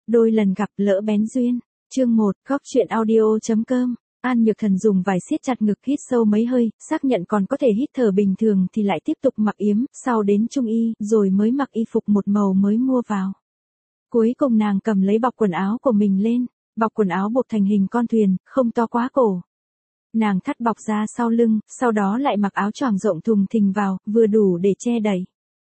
Đôi lần gặp lỡ bén duyên. Chương 1, góc truyện audio.com. An Nhược Thần dùng vải siết chặt ngực, hít sâu mấy hơi, xác nhận còn có thể hít thở bình thường thì lại tiếp tục mặc yếm, sau đến trung y, rồi mới mặc y phục một màu mới mua vào. Cuối cùng nàng cầm lấy bọc quần áo của mình lên, bọc quần áo buộc thành hình con thuyền, không to quá cổ. Nàng thắt bọc ra sau lưng, sau đó lại mặc áo choàng rộng thùng thình vào, vừa đủ để che đậy.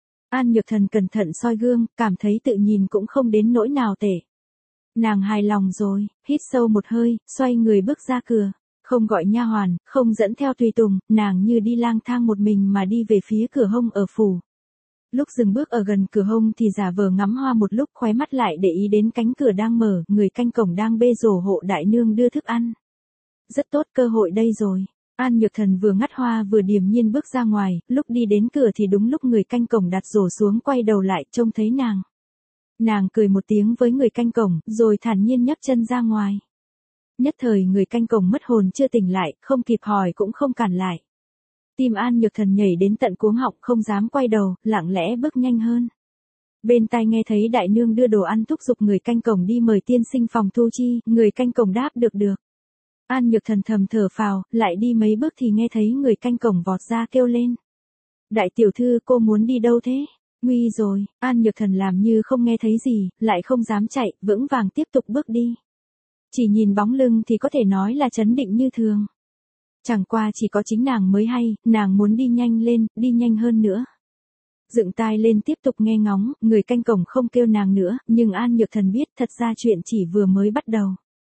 An Nhược Thần cẩn thận soi gương, cảm thấy tự nhìn cũng không đến nỗi nào tệ. Nàng hài lòng rồi, hít sâu một hơi, xoay người bước ra cửa, không gọi nha hoàn, không dẫn theo tùy tùng, nàng như đi lang thang một mình mà đi về phía cửa hông ở phủ. Lúc dừng bước ở gần cửa hông thì giả vờ ngắm hoa một lúc, khóe mắt lại để ý đến cánh cửa đang mở, người canh cổng đang bê rổ hộ đại nương đưa thức ăn. Rất tốt, cơ hội đây rồi. An Nhược Thần vừa ngắt hoa vừa điềm nhiên bước ra ngoài, lúc đi đến cửa thì đúng lúc người canh cổng đặt rổ xuống, quay đầu lại trông thấy nàng. Nàng cười một tiếng với người canh cổng, rồi thản nhiên nhấc chân ra ngoài. Nhất thời người canh cổng mất hồn chưa tỉnh lại, không kịp hỏi cũng không cản lại. Tim An Nhược Thần nhảy đến tận cuống họng, không dám quay đầu, lặng lẽ bước nhanh hơn. Bên tai nghe thấy đại nương đưa đồ ăn, thúc giục người canh cổng đi mời tiên sinh phòng thu chi, người canh cổng đáp được. An Nhược Thần thầm thở phào, lại đi mấy bước thì nghe thấy người canh cổng vọt ra kêu lên. Đại tiểu thư, cô muốn đi đâu thế? Nguy rồi. An Nhược Thần làm như không nghe thấy gì, lại không dám chạy, vững vàng tiếp tục bước đi. Chỉ nhìn bóng lưng thì có thể nói là trấn định như thường. Chẳng qua chỉ có chính nàng mới hay, nàng muốn đi nhanh lên, đi nhanh hơn nữa. Dựng tai lên tiếp tục nghe ngóng, người canh cổng không kêu nàng nữa, nhưng An Nhược Thần biết thật ra chuyện chỉ vừa mới bắt đầu.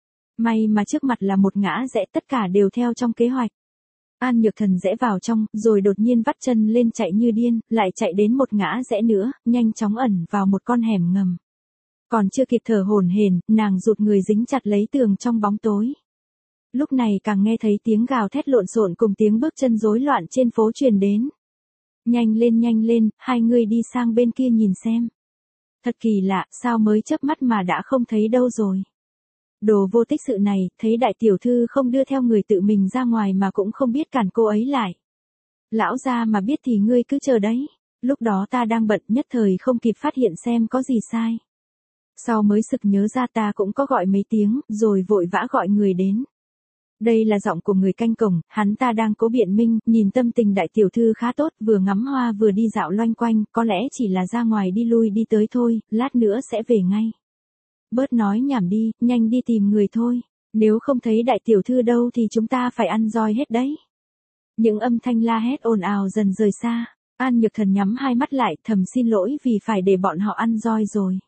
May mà trước mặt là một ngã rẽ, tất cả đều theo trong kế hoạch. An Nhược Thần rẽ vào trong, rồi đột nhiên vắt chân lên chạy như điên, lại chạy đến một ngã rẽ nữa, nhanh chóng ẩn vào một con hẻm ngầm. Còn chưa kịp thở hổn hển, nàng rụt người dính chặt lấy tường trong bóng tối. Lúc này càng nghe thấy tiếng gào thét lộn xộn cùng tiếng bước chân rối loạn trên phố truyền đến. Nhanh lên, hai người đi sang bên kia nhìn xem. Thật kỳ lạ, sao mới chớp mắt mà đã không thấy đâu rồi. Đồ vô tích sự này, thấy đại tiểu thư không đưa theo người tự mình ra ngoài mà cũng không biết cản cô ấy lại. Lão gia mà biết thì ngươi cứ chờ đấy. Lúc đó ta đang bận, nhất thời không kịp phát hiện xem có gì sai. Sau mới sực nhớ ra ta cũng có gọi mấy tiếng, rồi vội vã gọi người đến. Đây là giọng của người canh cổng, hắn ta đang cố biện minh, nhìn tâm tình đại tiểu thư khá tốt, vừa ngắm hoa vừa đi dạo loanh quanh, có lẽ chỉ là ra ngoài đi lui đi tới thôi, lát nữa sẽ về ngay. Bớt nói nhảm đi, nhanh đi tìm người thôi, nếu không thấy đại tiểu thư đâu thì chúng ta phải ăn roi hết đấy. Những âm thanh la hét ồn ào dần rời xa, An Nhược Thần nhắm hai mắt lại, thầm xin lỗi vì phải để bọn họ ăn roi rồi.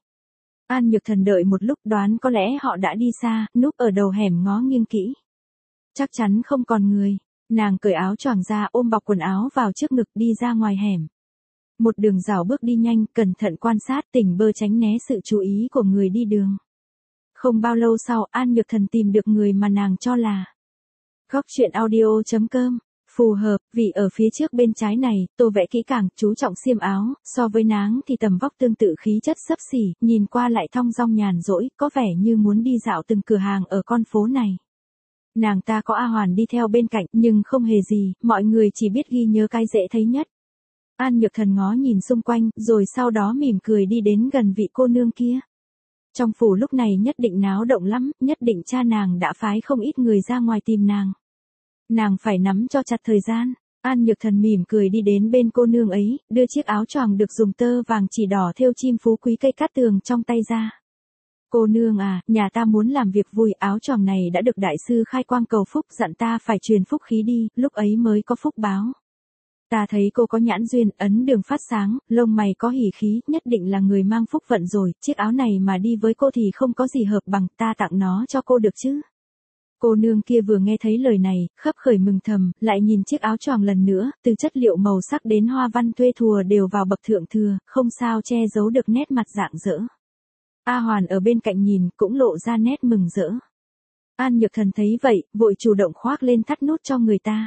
An Nhược Thần đợi một lúc, đoán có lẽ họ đã đi xa, núp ở đầu hẻm ngó nghiêng kỹ. Chắc chắn không còn người, nàng cởi áo choàng ra, ôm bọc quần áo vào trước ngực đi ra ngoài hẻm. Một đường rảo bước đi nhanh, cẩn thận quan sát, tỉnh bơ tránh né sự chú ý của người đi đường. Không bao lâu sau, An Nhược Thần tìm được người mà nàng cho là góc truyện audio.com. Phù hợp, vì ở phía trước bên trái này, tô vẽ kỹ càng, chú trọng xiêm áo, so với náng thì tầm vóc tương tự, khí chất xấp xỉ, nhìn qua lại thong dong nhàn rỗi, có vẻ như muốn đi dạo từng cửa hàng ở con phố này. Nàng ta có A Hoàn đi theo bên cạnh, nhưng không hề gì, mọi người chỉ biết ghi nhớ cái dễ thấy nhất. An Nhược Thần ngó nhìn xung quanh, rồi sau đó mỉm cười đi đến gần vị cô nương kia. Trong phủ lúc này nhất định náo động lắm, nhất định cha nàng đã phái không ít người ra ngoài tìm nàng. Nàng phải nắm cho chặt thời gian. An Nhược Thần mỉm cười đi đến bên cô nương ấy, đưa chiếc áo choàng được dùng tơ vàng chỉ đỏ thêu chim phú quý cây cát tường trong tay ra. Cô nương à, nhà ta muốn làm việc vui, áo choàng này đã được đại sư khai quang cầu phúc, dặn ta phải truyền phúc khí đi, lúc ấy mới có phúc báo. Ta thấy cô có nhãn duyên, ấn đường phát sáng, lông mày có hỉ khí, nhất định là người mang phúc vận rồi, chiếc áo này mà đi với cô thì không có gì hợp bằng, ta tặng nó cho cô được chứ. Cô nương kia vừa nghe thấy lời này, khấp khởi mừng thầm, lại nhìn chiếc áo choàng lần nữa, từ chất liệu màu sắc đến hoa văn thuê thùa đều vào bậc thượng thừa, không sao che giấu được nét mặt rạng rỡ. A Hoàn ở bên cạnh nhìn, cũng lộ ra nét mừng rỡ. An Nhược Thần thấy vậy, vội chủ động khoác lên thắt nút cho người ta.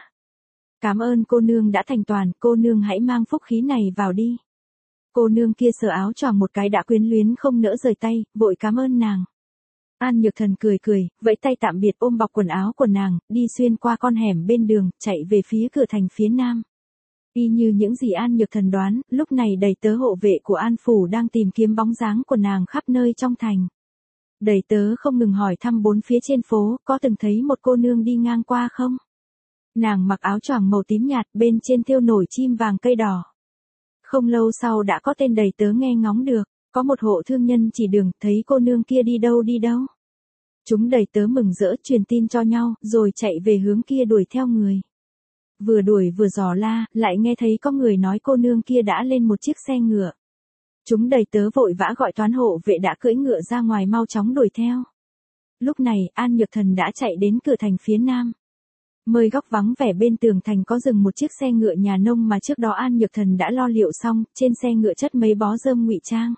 Cảm ơn cô nương đã thành toàn, cô nương hãy mang phúc khí này vào đi. Cô nương kia sờ áo choàng một cái đã quyến luyến không nỡ rời tay, vội cảm ơn nàng. An Nhược Thần cười, vẫy tay tạm biệt, ôm bọc quần áo của nàng, đi xuyên qua con hẻm bên đường, chạy về phía cửa thành phía nam. Y như những gì An Nhược Thần đoán, lúc này đầy tớ hộ vệ của An Phủ đang tìm kiếm bóng dáng của nàng khắp nơi trong thành. Đầy tớ không ngừng hỏi thăm bốn phía trên phố, có từng thấy một cô nương đi ngang qua không? Nàng mặc áo choàng màu tím nhạt, bên trên thêu nổi chim vàng cây đỏ. Không lâu sau đã có tên đầy tớ nghe ngóng được, có một hộ thương nhân chỉ đường, thấy cô nương kia đi đâu đi đâu. Chúng đầy tớ mừng rỡ truyền tin cho nhau, rồi chạy về hướng kia đuổi theo người. Vừa đuổi vừa dò la, lại nghe thấy có người nói cô nương kia đã lên một chiếc xe ngựa. Chúng đầy tớ vội vã gọi toán hộ vệ đã cưỡi ngựa ra ngoài mau chóng đuổi theo. Lúc này, An Nhược Thần đã chạy đến cửa thành phía nam. Nơi góc vắng vẻ bên tường thành có dừng một chiếc xe ngựa nhà nông mà trước đó An Nhược Thần đã lo liệu xong, trên xe ngựa chất mấy bó rơm ngụy trang.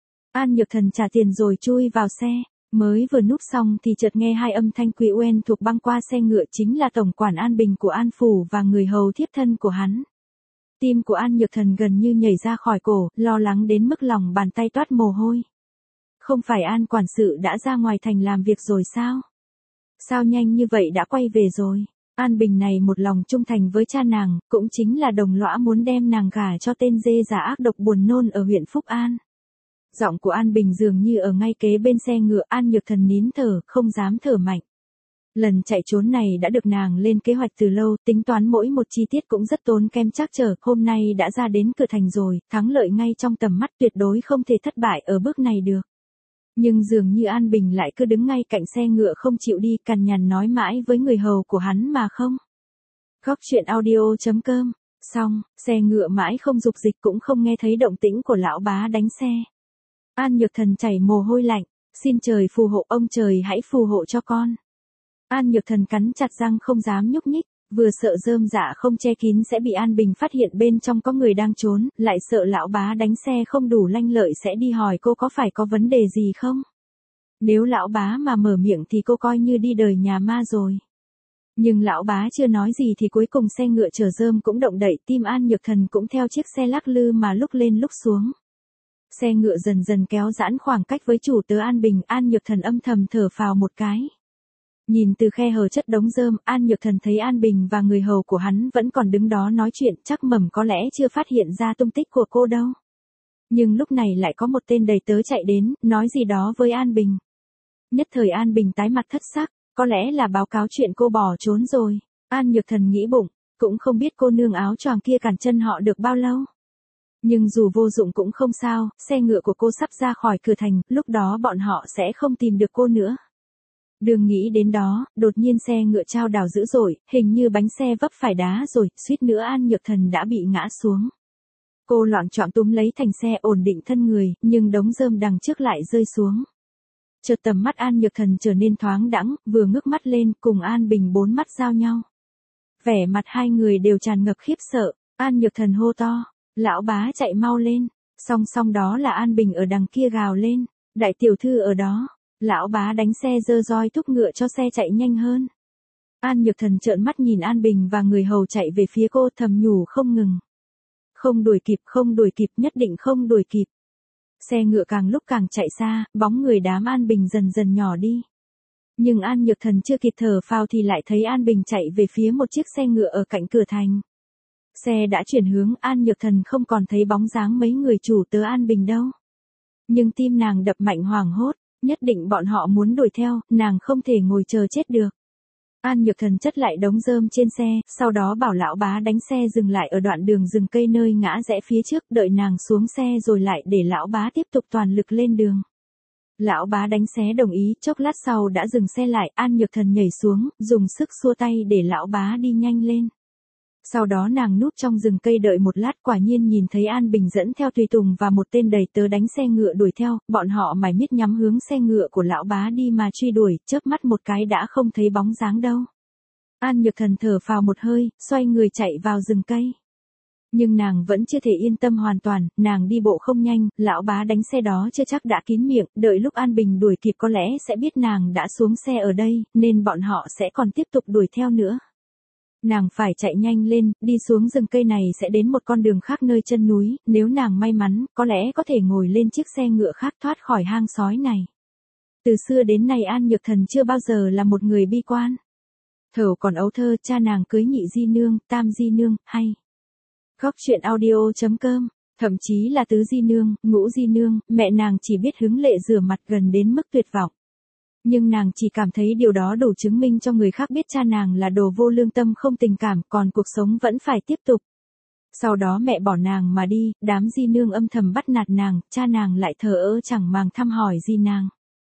An Nhược Thần trả tiền rồi chui vào xe, mới vừa núp xong thì chợt nghe hai âm thanh quý quen thuộc băng qua xe ngựa, chính là tổng quản An Bình của An Phủ và người hầu thiếp thân của hắn. Tim của An Nhược Thần gần như nhảy ra khỏi cổ, lo lắng đến mức lòng bàn tay toát mồ hôi. Không phải An quản sự đã ra ngoài thành làm việc rồi sao? Sao nhanh như vậy đã quay về rồi? An Bình này một lòng trung thành với cha nàng, cũng chính là đồng lõa muốn đem nàng gả cho tên dê già ác độc buồn nôn ở huyện Phúc An. Giọng của An Bình dường như ở ngay kế bên xe ngựa, An Nhược Thần nín thở, không dám thở mạnh. Lần chạy trốn này đã được nàng lên kế hoạch từ lâu, tính toán mỗi một chi tiết cũng rất tốn kém trắc trở, hôm nay đã ra đến cửa thành rồi, thắng lợi ngay trong tầm mắt, tuyệt đối không thể thất bại ở bước này được. Nhưng dường như An Bình lại cứ đứng ngay cạnh xe ngựa không chịu đi, cằn nhằn nói mãi với người hầu của hắn mà không. Góc truyện audio.com. Xong, xe ngựa mãi không dục dịch cũng không nghe thấy động tĩnh của lão bá đánh xe. An Nhược Thần chảy mồ hôi lạnh, xin trời phù hộ, ông trời hãy phù hộ cho con. An Nhược Thần cắn chặt răng không dám nhúc nhích, vừa sợ rơm dạ không che kín sẽ bị An Bình phát hiện bên trong có người đang trốn, lại sợ lão bá đánh xe không đủ lanh lợi sẽ đi hỏi cô có phải có vấn đề gì không. Nếu lão bá mà mở miệng thì cô coi như đi đời nhà ma rồi. Nhưng lão bá chưa nói gì thì cuối cùng xe ngựa chở rơm cũng động đậy, tim An Nhược Thần cũng theo chiếc xe lắc lư mà lúc lên lúc xuống. Xe ngựa dần dần kéo giãn khoảng cách với chủ tớ An Bình, An Nhược Thần âm thầm thở phào một cái. Nhìn từ khe hở chất đống rơm, An Nhược Thần thấy An Bình và người hầu của hắn vẫn còn đứng đó nói chuyện, chắc mầm có lẽ chưa phát hiện ra tung tích của cô đâu. Nhưng lúc này lại có một tên đầy tớ chạy đến, nói gì đó với An Bình. Nhất thời An Bình tái mặt thất sắc, có lẽ là báo cáo chuyện cô bỏ trốn rồi. An Nhược Thần nghĩ bụng, cũng không biết cô nương áo choàng kia cản chân họ được bao lâu. Nhưng dù vô dụng cũng không sao, xe ngựa của cô sắp ra khỏi cửa thành, lúc đó bọn họ sẽ không tìm được cô nữa. Đường nghĩ đến đó, đột nhiên xe ngựa chao đảo dữ dội, hình như bánh xe vấp phải đá rồi, suýt nữa An Nhược Thần đã bị ngã xuống. Cô loạng choạng túm lấy thành xe ổn định thân người, nhưng đống rơm đằng trước lại rơi xuống. Chợt tầm mắt An Nhược Thần trở nên thoáng đãng, vừa ngước mắt lên, cùng An Bình bốn mắt giao nhau. Vẻ mặt hai người đều tràn ngập khiếp sợ, An Nhược Thần hô to, lão bá chạy mau lên, song song đó là An Bình ở đằng kia gào lên, đại tiểu thư ở đó. Lão bá đánh xe giơ roi thúc ngựa cho xe chạy nhanh hơn. An Nhược Thần trợn mắt nhìn An Bình và người hầu chạy về phía cô, thầm nhủ không ngừng. Không đuổi kịp, nhất định không đuổi kịp. Xe ngựa càng lúc càng chạy xa, bóng người đám An Bình dần dần nhỏ đi. Nhưng An Nhược Thần chưa kịp thở phào thì lại thấy An Bình chạy về phía một chiếc xe ngựa ở cạnh cửa thành. Xe đã chuyển hướng, An Nhược Thần không còn thấy bóng dáng mấy người chủ tớ An Bình đâu. Nhưng tim nàng đập mạnh hoảng hốt. Nhất định bọn họ muốn đuổi theo, nàng không thể ngồi chờ chết được. An Nhược Thần chất lại đống rơm trên xe, sau đó bảo lão bá đánh xe dừng lại ở đoạn đường rừng cây nơi ngã rẽ phía trước, đợi nàng xuống xe rồi lại để lão bá tiếp tục toàn lực lên đường. Lão bá đánh xe đồng ý, chốc lát sau đã dừng xe lại, An Nhược Thần nhảy xuống, dùng sức xua tay để lão bá đi nhanh lên. Sau đó nàng núp trong rừng cây đợi một lát, quả nhiên nhìn thấy An Bình dẫn theo tùy tùng và một tên đầy tớ đánh xe ngựa đuổi theo, bọn họ mải miết nhắm hướng xe ngựa của lão bá đi mà truy đuổi, chớp mắt một cái đã không thấy bóng dáng đâu. An Nhược Thần thở phào một hơi, xoay người chạy vào rừng cây. Nhưng nàng vẫn chưa thể yên tâm hoàn toàn, nàng đi bộ không nhanh, lão bá đánh xe đó chưa chắc đã kín miệng, đợi lúc An Bình đuổi kịp có lẽ sẽ biết nàng đã xuống xe ở đây, nên bọn họ sẽ còn tiếp tục đuổi theo nữa. Nàng phải chạy nhanh lên, đi xuống rừng cây này sẽ đến một con đường khác nơi chân núi, nếu nàng may mắn, có lẽ có thể ngồi lên chiếc xe ngựa khác thoát khỏi hang sói này. Từ xưa đến nay An Nhược Thần chưa bao giờ là một người bi quan. Thảo còn ấu thơ, cha nàng cưới nhị di nương, tam di nương, hay. Góc truyện audio.com, thậm chí là tứ di nương, ngũ di nương, mẹ nàng chỉ biết hứng lệ rửa mặt gần đến mức tuyệt vọng. Nhưng nàng chỉ cảm thấy điều đó đủ chứng minh cho người khác biết cha nàng là đồ vô lương tâm không tình cảm, còn cuộc sống vẫn phải tiếp tục. Sau đó mẹ bỏ nàng mà đi, đám di nương âm thầm bắt nạt nàng, cha nàng lại thờ ơ chẳng màng thăm hỏi gì nàng.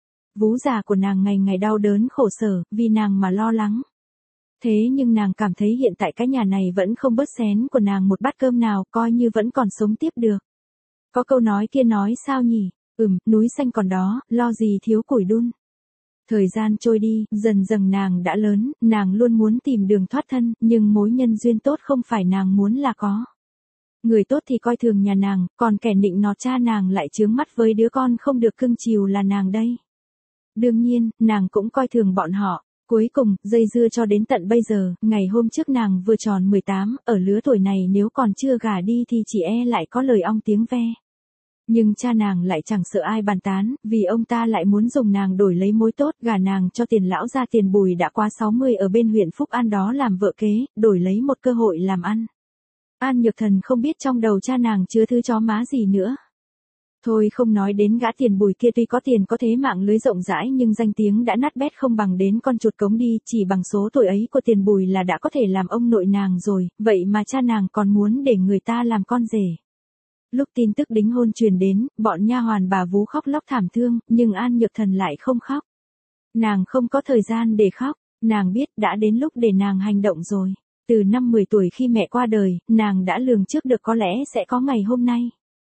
Vú già của nàng ngày ngày đau đớn khổ sở, vì nàng mà lo lắng. Thế nhưng nàng cảm thấy hiện tại cái nhà này vẫn không bớt xén của nàng một bát cơm nào, coi như vẫn còn sống tiếp được. Có câu nói kia nói sao nhỉ? Núi xanh còn đó, lo gì thiếu củi đun. Thời gian trôi đi, dần dần nàng đã lớn, nàng luôn muốn tìm đường thoát thân, nhưng mối nhân duyên tốt không phải nàng muốn là có. Người tốt thì coi thường nhà nàng, còn kẻ nịnh nọt cha nàng lại chướng mắt với đứa con không được cưng chiều là nàng đây. Đương nhiên, nàng cũng coi thường bọn họ. Cuối cùng, dây dưa cho đến tận bây giờ, ngày hôm trước nàng vừa tròn 18, ở lứa tuổi này nếu còn chưa gả đi thì chỉ lại có lời ong tiếng ve. Nhưng cha nàng lại chẳng sợ ai bàn tán, vì ông ta lại muốn dùng nàng đổi lấy mối tốt, gả nàng cho tiền lão gia tiền Bùi đã qua 60 ở bên huyện Phúc An đó làm vợ kế, đổi lấy một cơ hội làm ăn. An Nhược Thần không biết trong đầu cha nàng chứa thứ chó má gì nữa. Thôi không nói đến gã tiền Bùi kia, tuy có tiền có thế mạng lưới rộng rãi nhưng danh tiếng đã nát bét không bằng đến con chuột cống đi, chỉ bằng số tuổi ấy của tiền Bùi là đã có thể làm ông nội nàng rồi, vậy mà cha nàng còn muốn để người ta làm con rể. Lúc tin tức đính hôn truyền đến, bọn nha hoàn bà vú khóc lóc thảm thương, nhưng An Nhược Thần lại không khóc. Nàng không có thời gian để khóc, nàng biết đã đến lúc để nàng hành động rồi. Từ năm 10 tuổi khi mẹ qua đời, nàng đã lường trước được có lẽ sẽ có ngày hôm nay.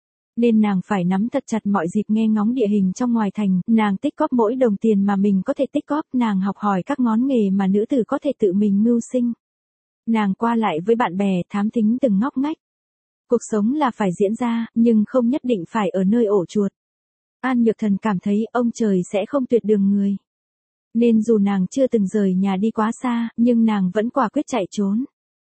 Nên nàng phải nắm thật chặt mọi dịp nghe ngóng địa hình trong ngoài thành, nàng tích cóp mỗi đồng tiền mà mình có thể tích cóp, nàng học hỏi các ngón nghề mà nữ tử có thể tự mình mưu sinh. Nàng qua lại với bạn bè, thám thính từng ngóc ngách. Cuộc sống là phải diễn ra, nhưng không nhất định phải ở nơi ổ chuột. An Nhược Thần cảm thấy ông trời sẽ không tuyệt đường người. Nên dù nàng chưa từng rời nhà đi quá xa, nhưng nàng vẫn quả quyết chạy trốn.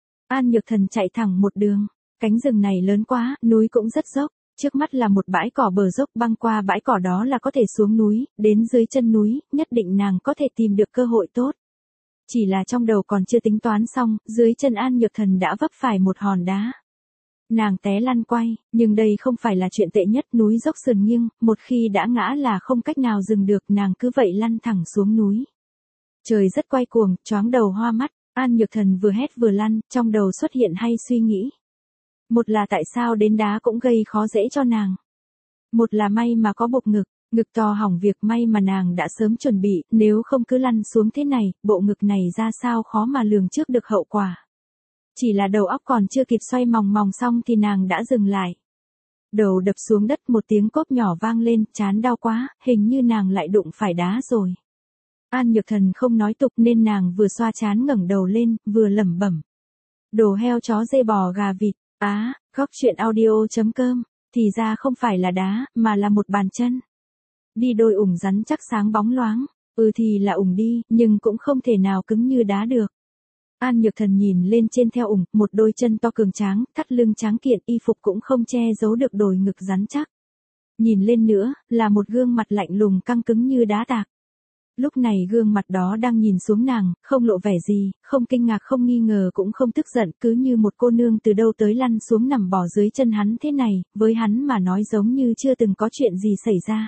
An Nhược Thần chạy thẳng một đường. Cánh rừng này lớn quá, núi cũng rất dốc. Trước mắt là một bãi cỏ bờ dốc, băng qua bãi cỏ đó là có thể xuống núi, đến dưới chân núi, nhất định nàng có thể tìm được cơ hội tốt. Chỉ là trong đầu còn chưa tính toán xong, dưới chân An Nhược Thần đã vấp phải một hòn đá. Nàng té lăn quay, nhưng đây không phải là chuyện tệ nhất, núi dốc sườn nghiêng, một khi đã ngã là không cách nào dừng được, nàng cứ vậy lăn thẳng xuống núi. Trời rất quay cuồng, choáng đầu hoa mắt, An Nhược Thần vừa hét vừa lăn, trong đầu xuất hiện hay suy nghĩ. Một là tại sao đến đá cũng gây khó dễ cho nàng. Một là may mà có bụng ngực to hỏng việc, may mà nàng đã sớm chuẩn bị, nếu không cứ lăn xuống thế này, bộ ngực này ra sao khó mà lường trước được hậu quả. Chỉ là đầu óc còn chưa kịp xoay mòng mòng xong thì nàng đã dừng lại. Đầu đập xuống đất, một tiếng cốp nhỏ vang lên, chán đau quá, hình như nàng lại đụng phải đá rồi. An Nhược Thần không nói tục nên nàng vừa xoa chán ngẩng đầu lên, vừa lẩm bẩm. Đồ heo chó dê bò gà vịt, góc truyện audio.com, thì ra không phải là đá, mà là một bàn chân. Đi đôi ủng rắn chắc sáng bóng loáng, thì là ủng đi, nhưng cũng không thể nào cứng như đá được. An Nhược Thần nhìn lên trên theo ủng, một đôi chân to cường tráng, thắt lưng tráng kiện, y phục cũng không che giấu được đồi ngực rắn chắc. Nhìn lên nữa, là một gương mặt lạnh lùng căng cứng như đá tạc. Lúc này gương mặt đó đang nhìn xuống nàng, không lộ vẻ gì, không kinh ngạc không nghi ngờ cũng không tức giận, cứ như một cô nương từ đâu tới lăn xuống nằm bò dưới chân hắn thế này, với hắn mà nói giống như chưa từng có chuyện gì xảy ra.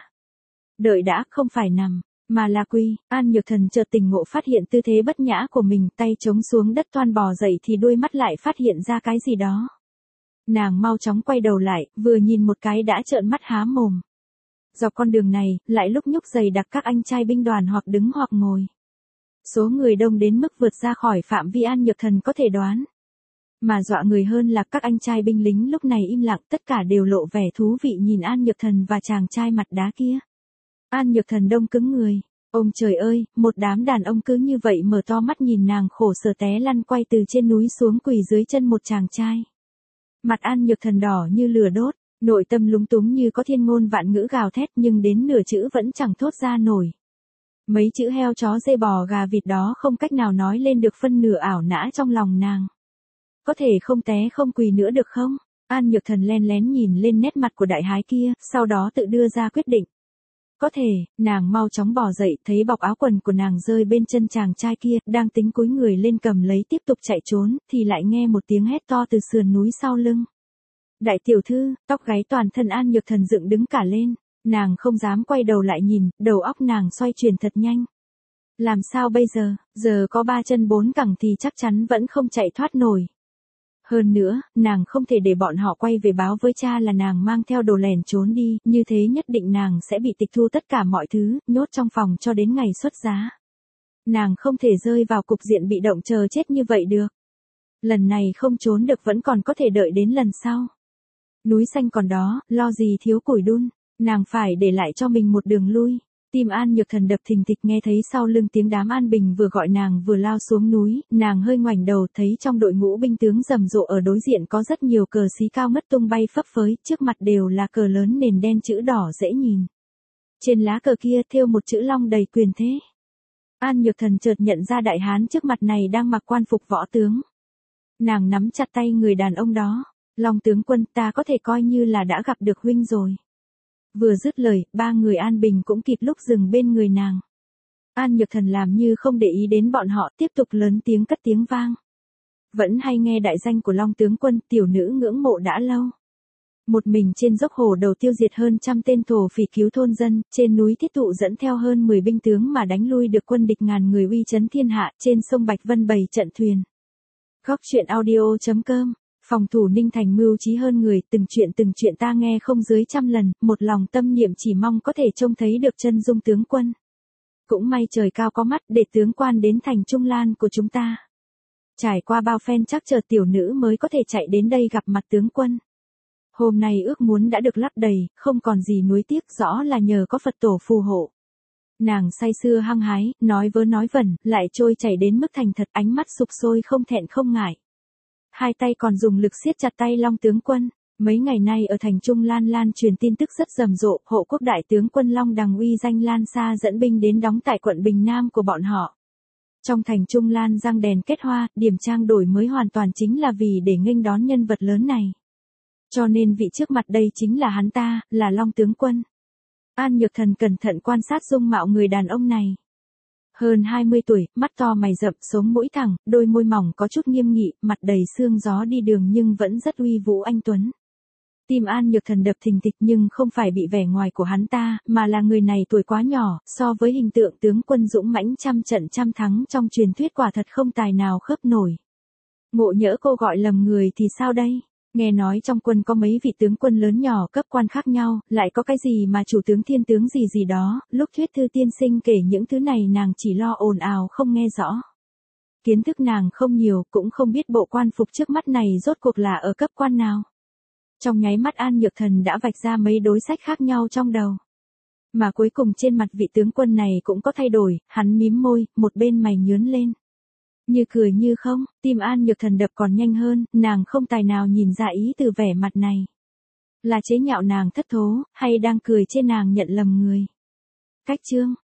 Đợi đã, không phải nằm, mà là quỳ. An Nhược Thần chợt tỉnh ngộ, phát hiện tư thế bất nhã của mình, tay chống xuống đất toan bò dậy thì đuôi mắt lại phát hiện ra cái gì đó. Nàng mau chóng quay đầu lại, vừa nhìn một cái đã trợn mắt há mồm. Dọc con đường này, lại lúc nhúc dày đặc các anh trai binh đoàn hoặc đứng hoặc ngồi. Số người đông đến mức vượt ra khỏi phạm vi An Nhược Thần có thể đoán. Mà dọa người hơn là các anh trai binh lính lúc này im lặng, tất cả đều lộ vẻ thú vị nhìn An Nhược Thần và chàng trai mặt đá kia. An Nhược Thần đông cứng người. Ôi trời ơi, một đám đàn ông cứ như vậy mở to mắt nhìn nàng khổ sở té lăn quay từ trên núi xuống quỳ dưới chân một chàng trai. Mặt An Nhược Thần đỏ như lửa đốt, nội tâm lúng túng như có thiên ngôn vạn ngữ gào thét, nhưng đến nửa chữ vẫn chẳng thốt ra nổi. Mấy chữ heo chó dê bò gà vịt đó không cách nào nói lên được phân nửa ảo não trong lòng nàng. Có thể không té không quỳ nữa được không? An Nhược Thần len lén nhìn lên nét mặt của đại hái kia, sau đó tự đưa ra quyết định. Có thể, nàng mau chóng bò dậy, thấy bọc áo quần của nàng rơi bên chân chàng trai kia, đang tính cúi người lên cầm lấy tiếp tục chạy trốn, thì lại nghe một tiếng hét to từ sườn núi sau lưng. Đại tiểu thư, tóc gáy toàn thân An Nhược Thần dựng đứng cả lên, nàng không dám quay đầu lại nhìn, đầu óc nàng xoay chuyển thật nhanh. Làm sao bây giờ, giờ có 3 chân 4 cẳng thì chắc chắn vẫn không chạy thoát nổi. Hơn nữa, nàng không thể để bọn họ quay về báo với cha là nàng mang theo đồ lẻn trốn đi, như thế nhất định nàng sẽ bị tịch thu tất cả mọi thứ, nhốt trong phòng cho đến ngày xuất giá. Nàng không thể rơi vào cục diện bị động chờ chết như vậy được. Lần này không trốn được vẫn còn có thể đợi đến lần sau. Núi xanh còn đó, lo gì thiếu củi đun, nàng phải để lại cho mình một đường lui. Tim An Nhược Thần đập thình thịch nghe thấy sau lưng tiếng đám An Bình vừa gọi nàng vừa lao xuống núi, nàng hơi ngoảnh đầu thấy trong đội ngũ binh tướng rầm rộ ở đối diện có rất nhiều cờ xí cao ngất tung bay phấp phới, trước mặt đều là cờ lớn nền đen chữ đỏ dễ nhìn. Trên lá cờ kia thêu một chữ long đầy quyền thế. An Nhược Thần chợt nhận ra đại hán trước mặt này đang mặc quan phục võ tướng. Nàng nắm chặt tay người đàn ông đó. Long tướng quân, ta có thể coi như là đã gặp được huynh rồi. Vừa dứt lời, 3 người An Bình cũng kịp lúc dừng bên người nàng. An Nhược Thần làm như không để ý đến bọn họ, tiếp tục lớn tiếng cất tiếng vang. Vẫn hay nghe đại danh của Long tướng quân, tiểu nữ ngưỡng mộ đã lâu. Một mình trên dốc hồ đầu tiêu diệt hơn 100 tên thổ phỉ cứu thôn dân, trên núi Thiết Tụ dẫn theo hơn 10 binh tướng mà đánh lui được quân địch ngàn người uy chấn thiên hạ, trên sông Bạch Vân bày trận thuyền. Góc truyện audio.com. Phòng thủ Ninh Thành mưu trí hơn người, từng chuyện ta nghe không dưới 100 lần, một lòng tâm niệm chỉ mong có thể trông thấy được chân dung tướng quân. Cũng may trời cao có mắt để tướng quan đến thành Trung Lan của chúng ta. Trải qua bao phen chắc chờ tiểu nữ mới có thể chạy đến đây gặp mặt tướng quân. Hôm nay ước muốn đã được lấp đầy, không còn gì nuối tiếc, rõ là nhờ có Phật tổ phù hộ. Nàng say sưa hăng hái, nói vớ nói vẩn, lại trôi chảy đến mức thành thật, ánh mắt sục sôi không thẹn không ngại. Hai tay còn dùng lực siết chặt tay Long tướng quân. Mấy ngày nay ở thành Trung Lan truyền tin tức rất rầm rộ, hộ quốc đại tướng quân Long Đằng uy danh lan xa dẫn binh đến đóng tại quận Bình Nam của bọn họ. Trong thành Trung Lan răng đèn kết hoa, điểm trang đổi mới hoàn toàn chính là vì để nghênh đón nhân vật lớn này. Cho nên vị trước mặt đây chính là hắn ta, là Long tướng quân. An Nhược Thần cẩn thận quan sát dung mạo người đàn ông này. Hơn 20 tuổi, mắt to mày rậm, sống mũi thẳng, đôi môi mỏng có chút nghiêm nghị, mặt đầy sương gió đi đường nhưng vẫn rất uy vũ anh tuấn. Tim An Nhược Thần đập thình thịch nhưng không phải bị vẻ ngoài của hắn ta, mà là người này tuổi quá nhỏ, so với hình tượng tướng quân dũng mãnh trăm trận trăm thắng trong truyền thuyết quả thật không tài nào khớp nổi. Ngộ nhỡ cô gọi lầm người thì sao đây? Nghe nói trong quân có mấy vị tướng quân lớn nhỏ cấp quan khác nhau, lại có cái gì mà chủ tướng thiên tướng gì gì đó, lúc Thuyết Thư tiên sinh kể những thứ này nàng chỉ lo ồn ào không nghe rõ. Kiến thức nàng không nhiều, cũng không biết bộ quan phục trước mắt này rốt cuộc là ở cấp quan nào. Trong nháy mắt An Nhược Thần đã vạch ra mấy đối sách khác nhau trong đầu. Mà cuối cùng trên mặt vị tướng quân này cũng có thay đổi, hắn mím môi, một bên mày nhướn lên. Như cười như không, tim An Nhược Thần đập còn nhanh hơn, nàng không tài nào nhìn ra ý từ vẻ mặt này. Là chế nhạo nàng thất thố, hay đang cười trên nàng nhận lầm người. Cách chương.